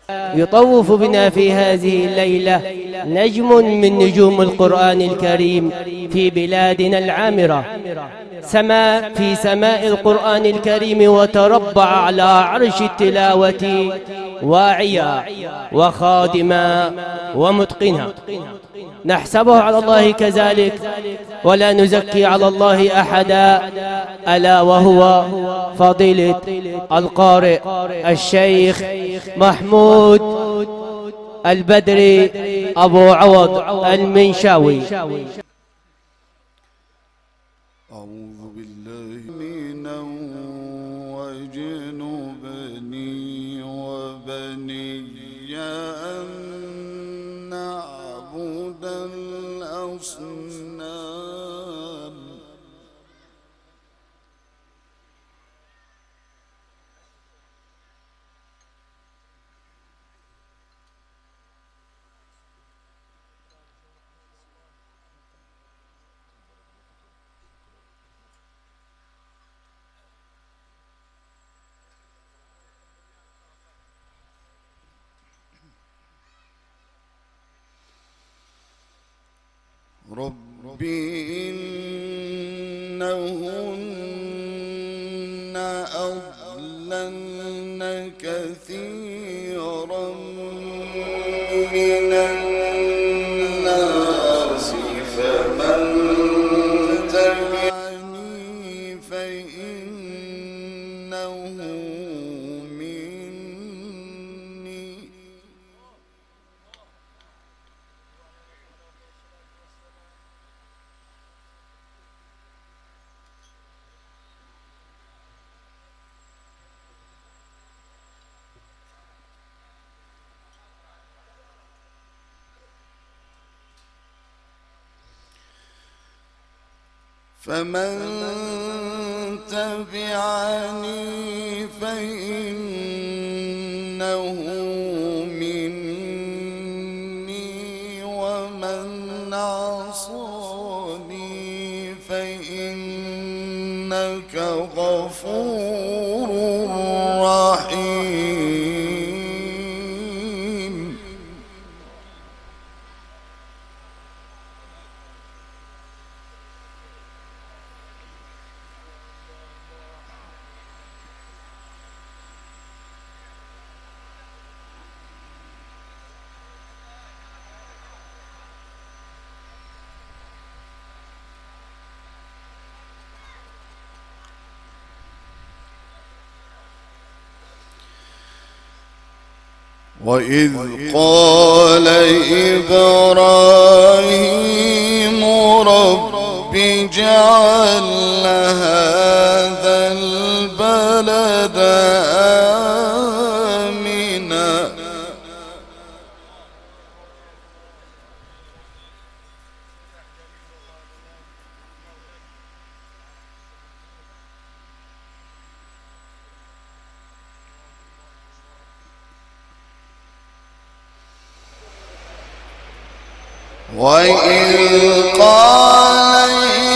يطوف بنا في هذه الليلة نجم من نجوم القرآن الكريم في بلادنا العامرة، سما في سماء القرآن الكريم وتربع على عرش التلاوة واعيا وخادما ومتقنا. نحسبه على الله كذلك ولا نزكي على الله أحدا، ألا وهو فضيلة القارئ الشيخ محمود البدري أبو عوض المنشاوي. أعوذ بالله من وجنوبني وبني أن نعبد الأصنام. ربي إنهن أضللن كثيرا من الناس فمن تبعني فإنه مني فمن تبعني فإنه مني ومن عصاني فإنك غفور رحيم. وإذ قال إبراهيم رب اجعل هذا البلد آمنا وإذ قال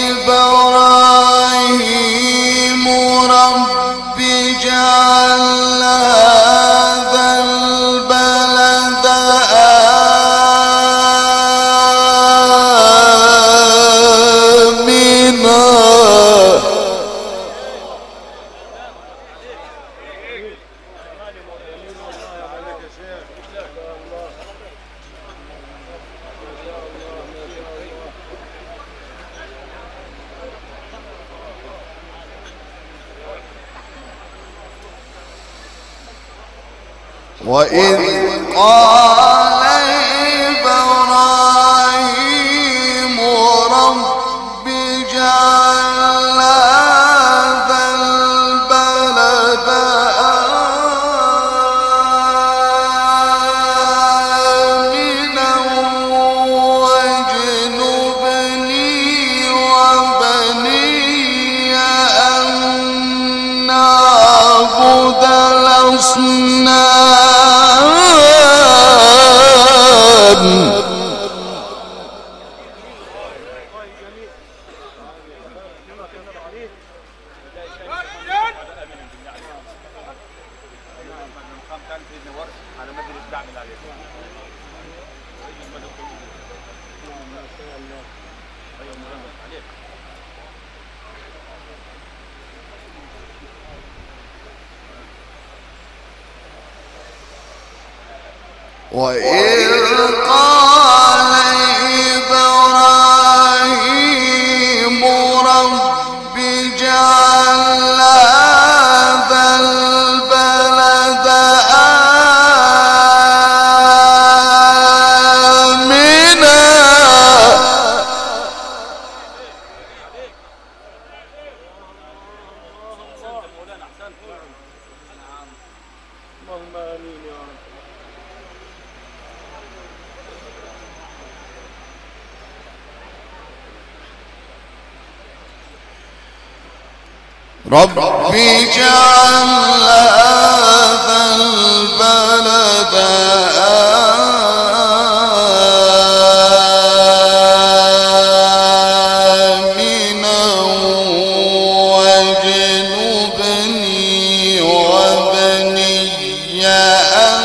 إبراهيم رب اجعل هذا البلد آمنا وإذ قال إبراهيم رب اجعل هذا البلد آمنا واجنبني وبني أن نعبد الأصنام. وإذ قال إبراهيم رب اجعل هذا البلد آمنا رب اجعل هذا البلد آمنا واجنبني وبني أن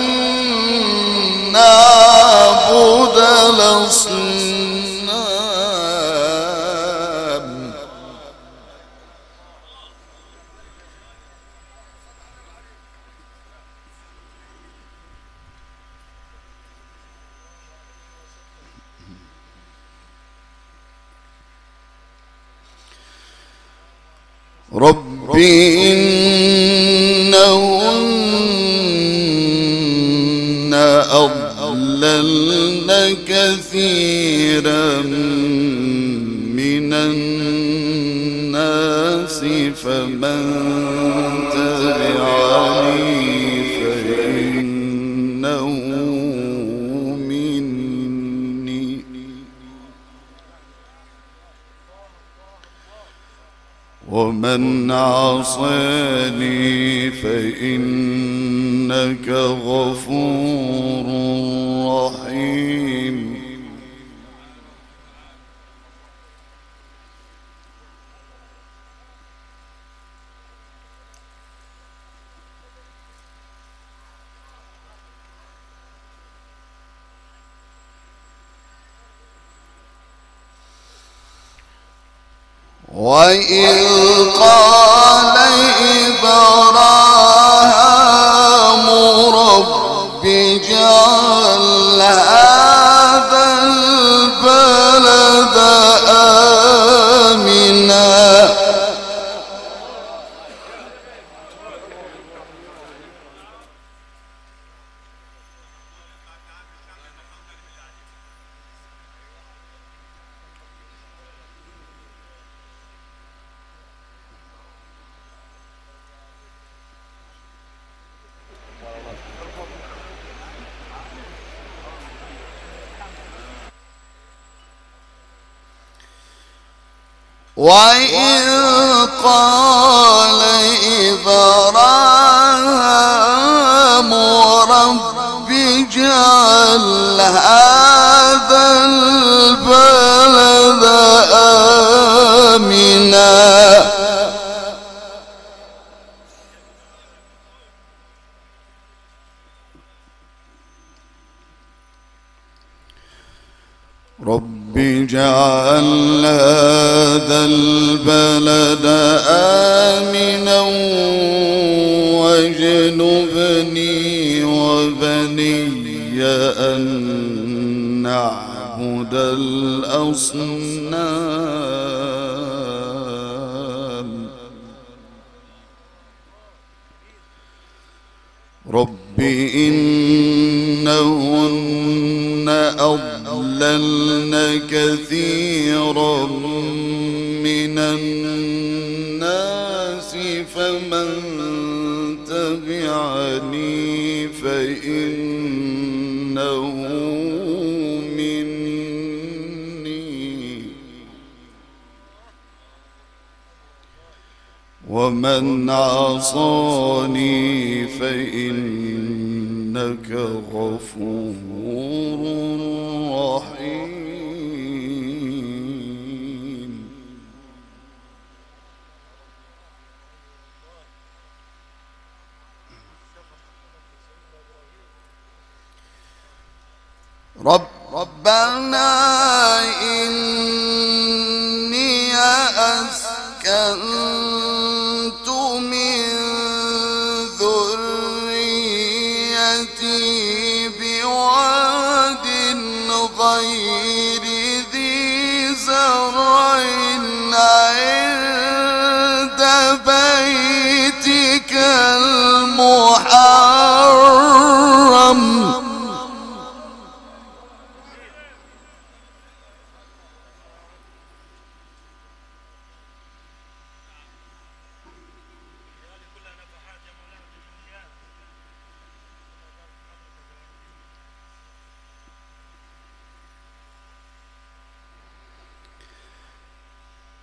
نعبد الأصنام رب إنهن أضللن كثيرا من الناس فمن تبعني فإنه مني ومن عصاني فإنك غفور رحيم وإذ قال إبراهيم رب اجعل هذا البلد آمنا وإذ قال إبراهيم رب اجعل هذا البلد آمنا رب اجعل هذا البلد آمنا واجنبني وبني أن نعبد الأصنام رب إنهن أضللن كثيرا من الناس فمن تبعني فإنه مني ومن عصاني فإنك غفور رحيم ربنا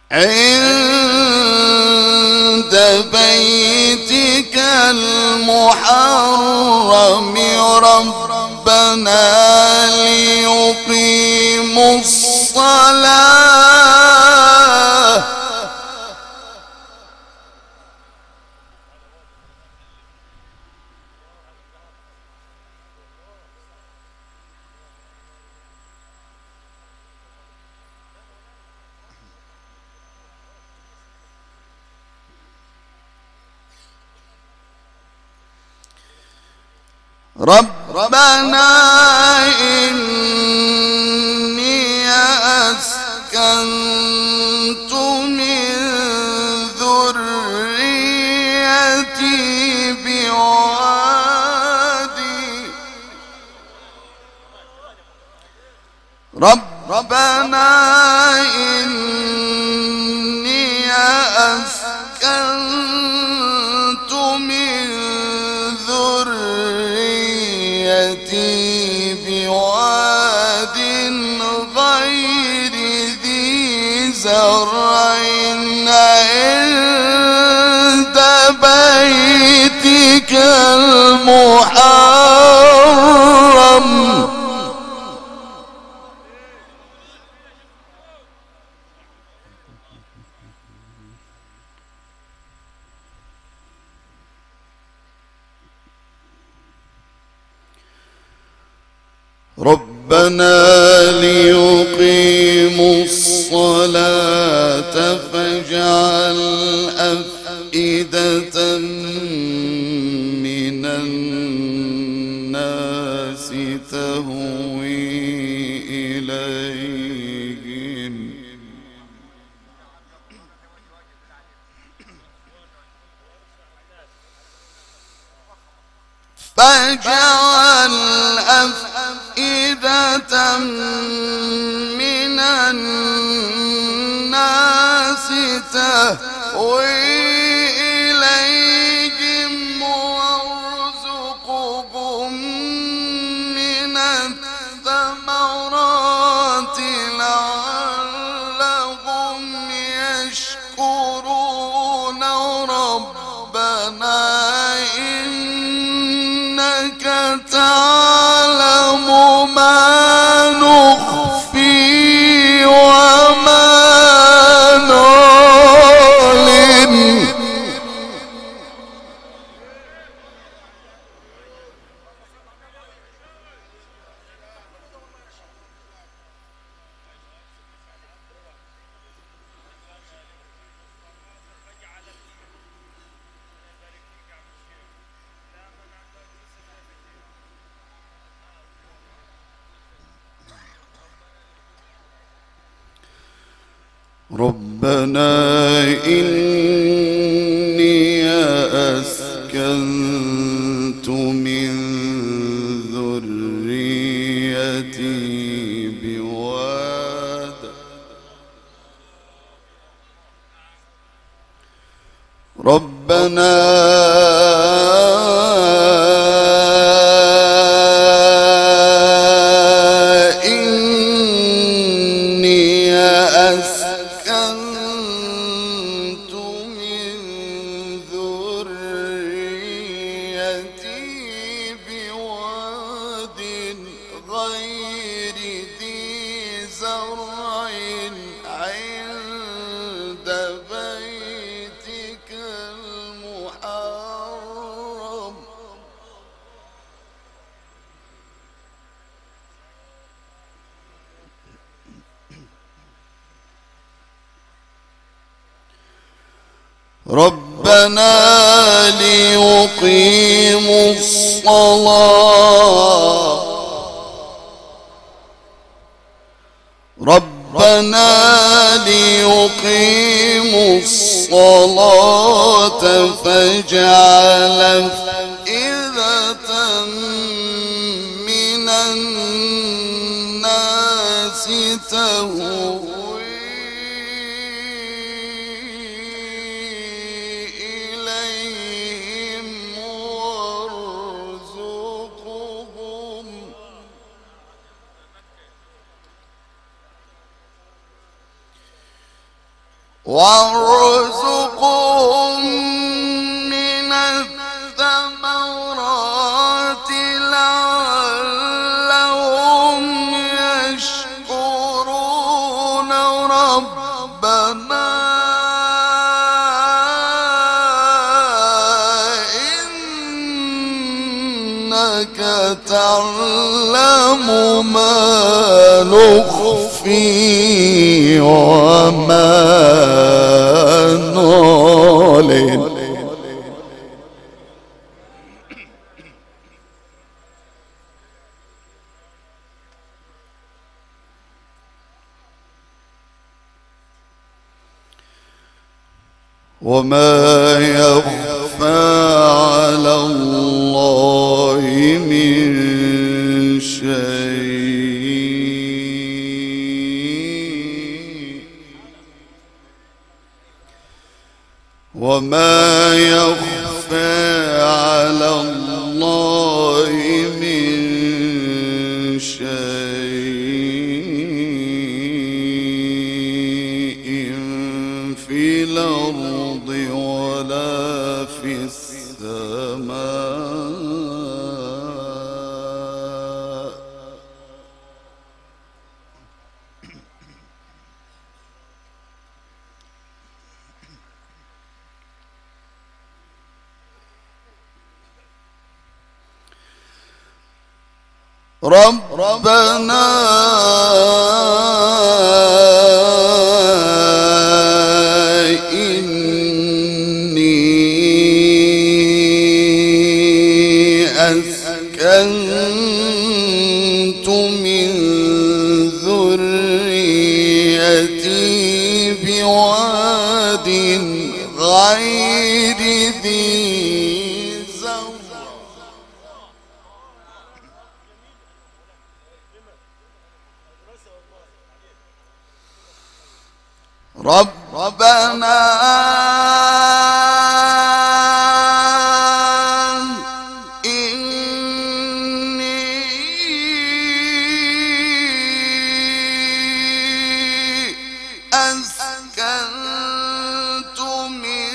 عند بيتك المحرم ربنا ليقيموا الصلاة ربنا إني أسكنت من ذريتي بوادي ربنا إني أسكنت من ذريتي بواد غير ذي زرع عند بيتك المحرم ربنا ليقيموا الصلاة فاجعل أفئدة من الناس تهوي إليهم فاجعل أفئدة من الناس تهوي إليهم وارزقهم من الثمرات لعلهم يشكرون ربنا إنك تعلم ما نخفي وما نعلن ربنا إني أسكنت من ذريتي بواد ربنا إني أسكنت من ذريتي بواد غير ذي زرع عند بيتك المحرم ربنا ليقيموا الصلاة ربنا ليقيموا الصلاة فاجعل أفئدة من الناس تهوي إليهم وارزقهم من الثمرات لعلهم يشكرون ربنا إنك تعلم ما نخفي وما نعلن وما يخفى على الله من شيء وما يخفى على الله من شيء في الأرض ولا في السماء ربنا إني أسكنت من ذريتي بواد غير ذي زرع ربنا إني أسكنت من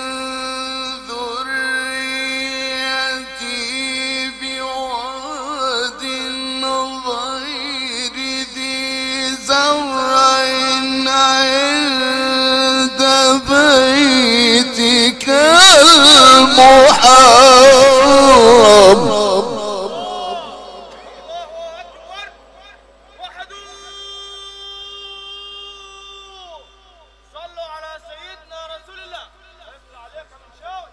ذريتي بواد غير ذي زرع عند بيتك المحرم صلوا على سيدنا رسول الله. يفتح عليك من شاوي.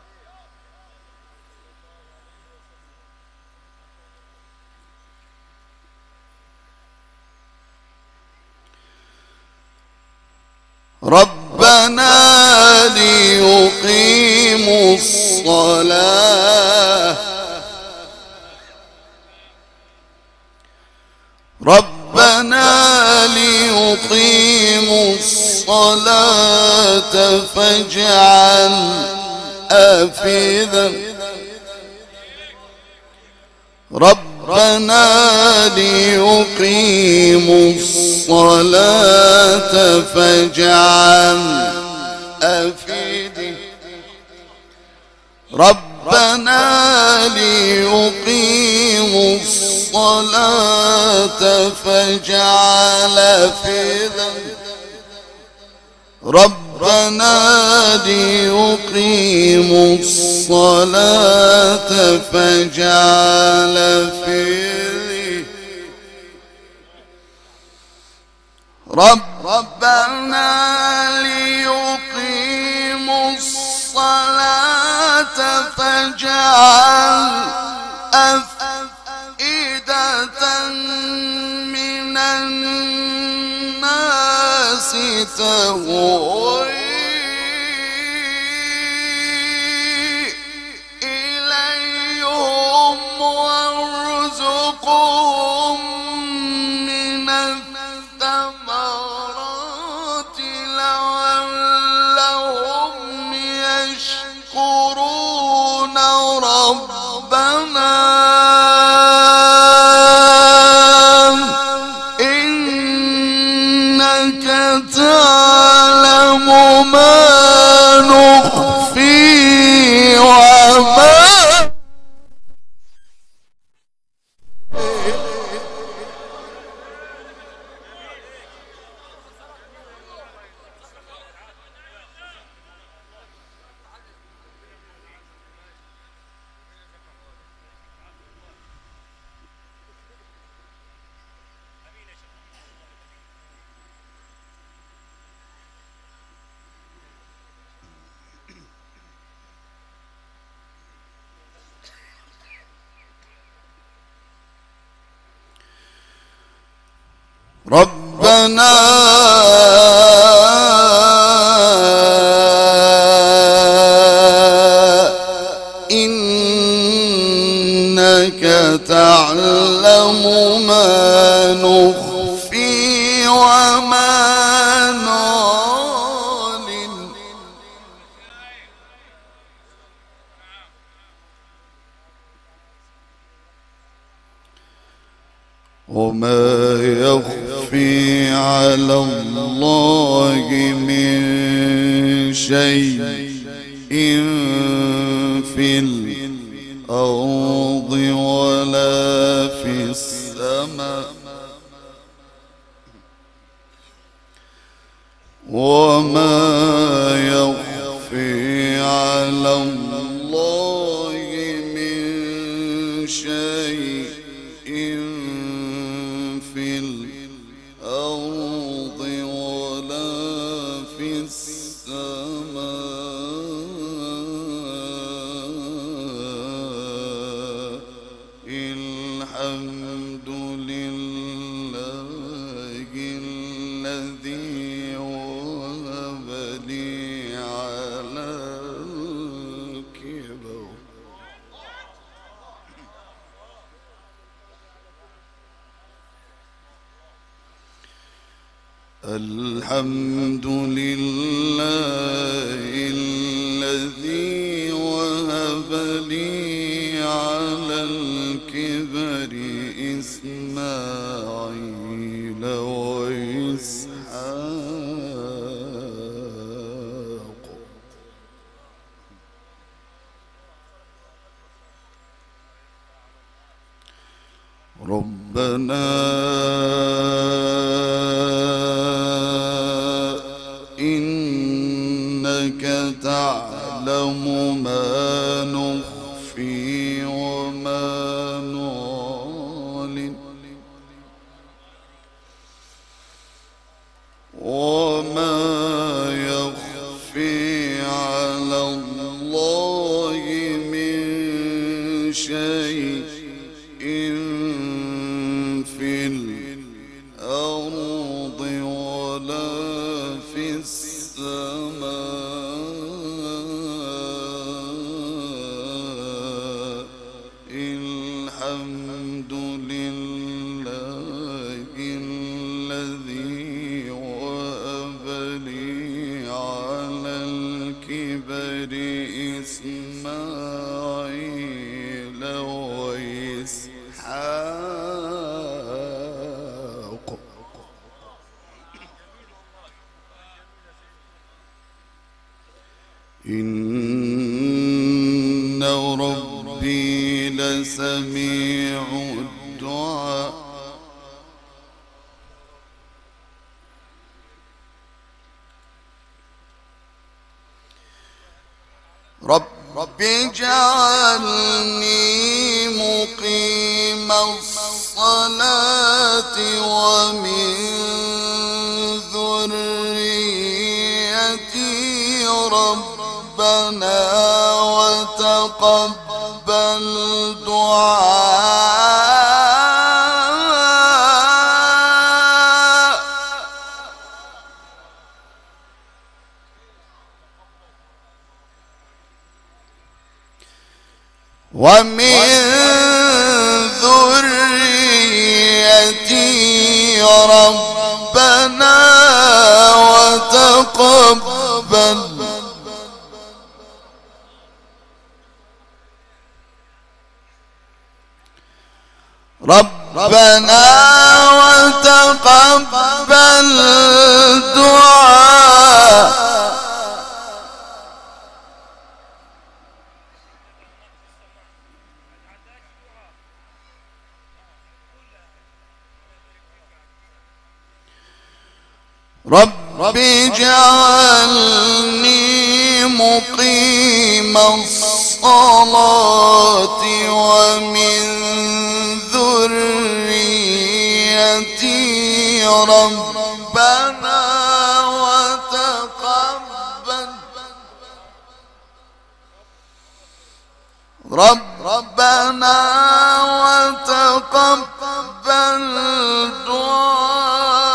ربنا ليقيموا الصلاة فاجعل أفئدة ربنا ليقيموا الصلاة فاجعل أفئدة ربنا ليقيموا الصلاة فاجعل أفئدة ربنا ليقيموا الصلاة فاجعل أفئدة ربنا ليقيموا الصلاة فاجعل أفئدة من الناس تهوي إليهم وارزقهم من الثمرات لعلهم يشكرون ربنا إنك تعلم ربنا إنك تعلم ما نخفي وما نعلن وما يخفي على الله من شيء في الأرض ولا في السماء وما يخفي على الله من شيء في الأرض ولا في السماء الحمد لله الذي وهب لي على الكبر الحمد لله الذي وهب لي على الكبر إسماعيل وإسحاق ربنا إنك تعلم ما نخفي وما نعلن وما يخفي على الله من شيء في الأرض ولا في السماء الحمد لله الذي وهب لي على الكبر إسماعيل وإسحاق إن ربي لسميع الدعاء رب اجعلني مقيم الصلاة ومن ذريتي ربنا وتقبل دعاء ومن ذريتي ربنا وتقبل ربنا وتقبل دعاء رب اجعلني مقيم الصلاة ومن ذريتي ربنا وتقبل ربنا وتقبل دعاء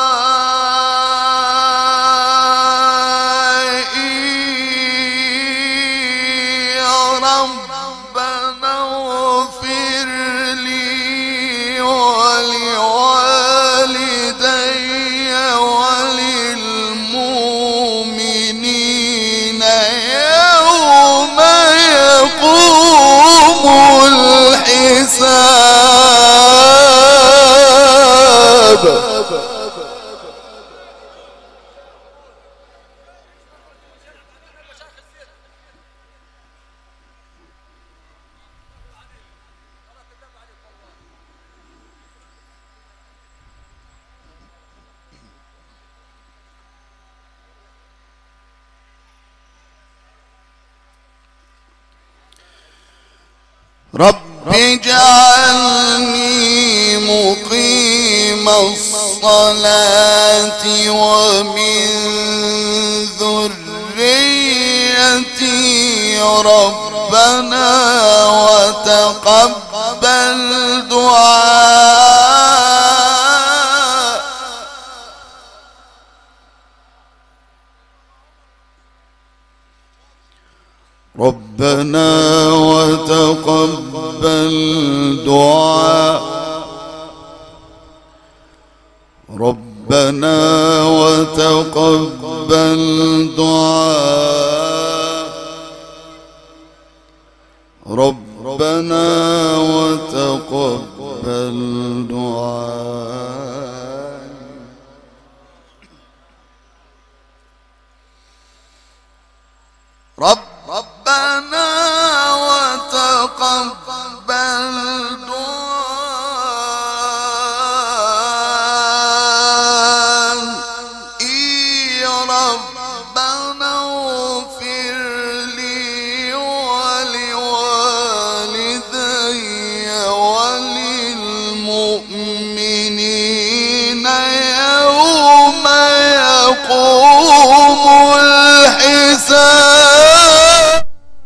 رب اجعلني مقيم الصلاة ومن ذريتي ربنا وتقبل دعاء. ربنا وتقبل دعاء. ربنا وتقبل دعاء. ربنا وتقبل دعاء. ربنا وتقبل دعائي. ربنا اغفر لي ولوالدي وللمؤمنين يوم يقوم الحساب.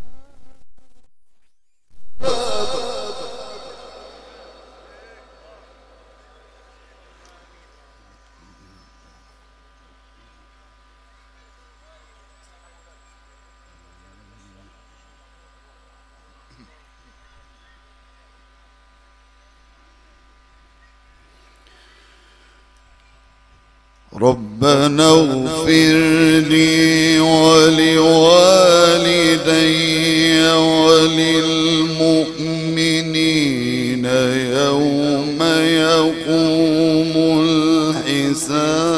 ربنا اغفر لي ولوالدي وللمؤمنين يوم يقوم الحساب.